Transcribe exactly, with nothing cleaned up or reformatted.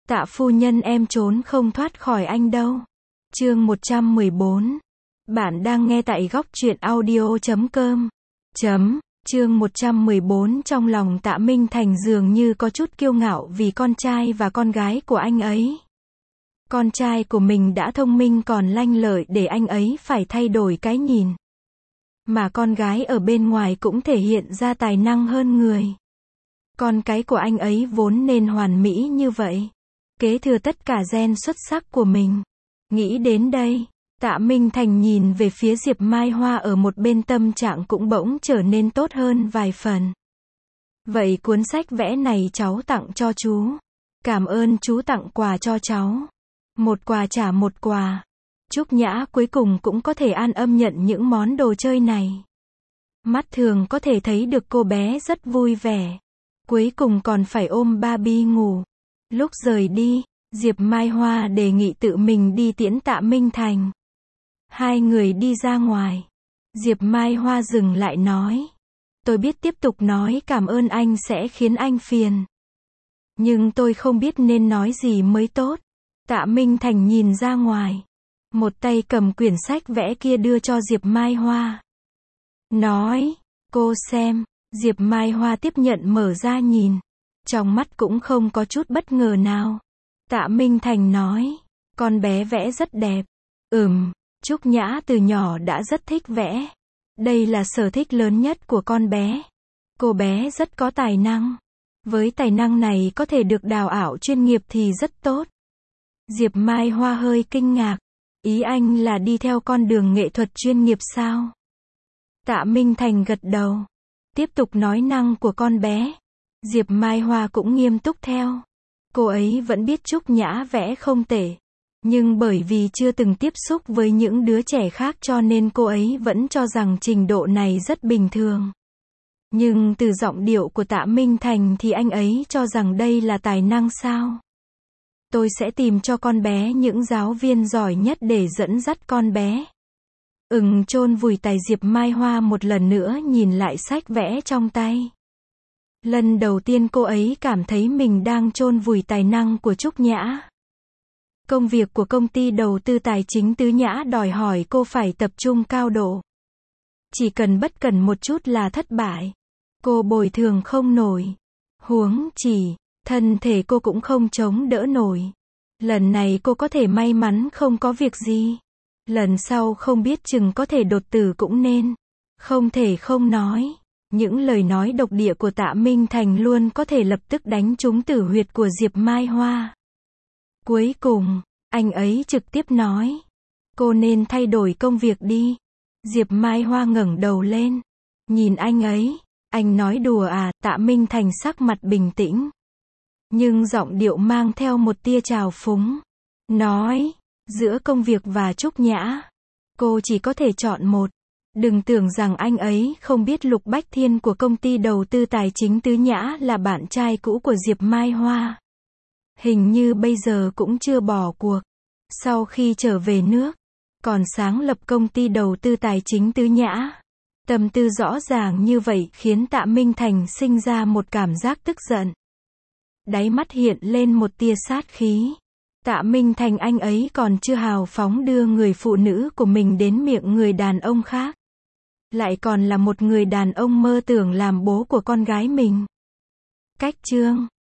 Tạ phu nhân em trốn không thoát khỏi anh đâu. Chương một trăm mười bốn. Bạn đang nghe tại góc truyện audio chấm com. Chấm. Chương một trăm mười bốn. Trong lòng Tạ Minh Thành dường như có chút kiêu ngạo vì con trai và con gái của anh ấy. Con trai của mình đã thông minh còn lanh lợi để anh ấy phải thay đổi cái nhìn. Mà con gái ở bên ngoài cũng thể hiện ra tài năng hơn người. Con cái của anh ấy vốn nên hoàn mỹ như vậy. Kế thừa tất cả gen xuất sắc của mình. Nghĩ đến đây, Tạ Minh Thành nhìn về phía Diệp Mai Hoa ở một bên, tâm trạng cũng bỗng trở nên tốt hơn vài phần. Vậy cuốn sách vẽ này cháu tặng cho chú. Cảm ơn chú tặng quà cho cháu. Một quà trả một quà. Trúc Nhã cuối cùng cũng có thể an âm nhận những món đồ chơi này. Mắt thường có thể thấy được cô bé rất vui vẻ. Cuối cùng còn phải ôm Barbie ngủ. Lúc rời đi, Diệp Mai Hoa đề nghị tự mình đi tiễn Tạ Minh Thành. Hai người đi ra ngoài. Diệp Mai Hoa dừng lại nói. Tôi biết tiếp tục nói cảm ơn anh sẽ khiến anh phiền. Nhưng tôi không biết nên nói gì mới tốt. Tạ Minh Thành nhìn ra ngoài. Một tay cầm quyển sách vẽ kia đưa cho Diệp Mai Hoa. Nói, cô xem. Diệp Mai Hoa tiếp nhận mở ra nhìn. Trong mắt cũng không có chút bất ngờ nào. Tạ Minh Thành nói, con bé vẽ rất đẹp. Ừm, Trúc Nhã từ nhỏ đã rất thích vẽ. Đây là sở thích lớn nhất của con bé. Cô bé rất có tài năng. Với tài năng này có thể được đào ảo chuyên nghiệp thì rất tốt. Diệp Mai Hoa hơi kinh ngạc. Ý anh là đi theo con đường nghệ thuật chuyên nghiệp sao? Tạ Minh Thành gật đầu. Tiếp tục nói năng của con bé. Diệp Mai Hoa cũng nghiêm túc theo. Cô ấy vẫn biết Trúc Nhã vẽ không tệ. Nhưng bởi vì chưa từng tiếp xúc với những đứa trẻ khác cho nên cô ấy vẫn cho rằng trình độ này rất bình thường. Nhưng từ giọng điệu của Tạ Minh Thành thì anh ấy cho rằng đây là tài năng sao? Tôi sẽ tìm cho con bé những giáo viên giỏi nhất để dẫn dắt con bé. Ừm, chôn vùi tài Diệp Mai Hoa một lần nữa nhìn lại sách vẽ trong tay. Lần đầu tiên cô ấy cảm thấy mình đang chôn vùi tài năng của Trúc Nhã. Công việc của công ty đầu tư tài chính Tứ Nhã đòi hỏi cô phải tập trung cao độ. Chỉ cần bất cẩn một chút là thất bại. Cô bồi thường không nổi. Huống chỉ, thân thể cô cũng không chống đỡ nổi. Lần này cô có thể may mắn không có việc gì. Lần sau không biết chừng có thể đột tử cũng nên. Không thể không nói. Những lời nói độc địa của Tạ Minh Thành luôn có thể lập tức đánh trúng tử huyệt của Diệp Mai Hoa. Cuối cùng, anh ấy trực tiếp nói. Cô nên thay đổi công việc đi. Diệp Mai Hoa ngẩng đầu lên. Nhìn anh ấy. Anh nói đùa à? Tạ Minh Thành sắc mặt bình tĩnh. Nhưng giọng điệu mang theo một tia trào phúng. Nói, giữa công việc và Trúc Nhã, cô chỉ có thể chọn một. Đừng tưởng rằng anh ấy không biết Lục Bách Thiên của công ty đầu tư tài chính Tứ Nhã là bạn trai cũ của Diệp Mai Hoa. Hình như bây giờ cũng chưa bỏ cuộc. Sau khi trở về nước, còn sáng lập công ty đầu tư tài chính Tứ Nhã. Tâm tư rõ ràng như vậy khiến Tạ Minh Thành sinh ra một cảm giác tức giận. Đáy mắt hiện lên một tia sát khí. Tạ Minh Thành anh ấy còn chưa hào phóng đưa người phụ nữ của mình đến miệng người đàn ông khác. Lại còn là một người đàn ông mơ tưởng làm bố của con gái mình. Cách chương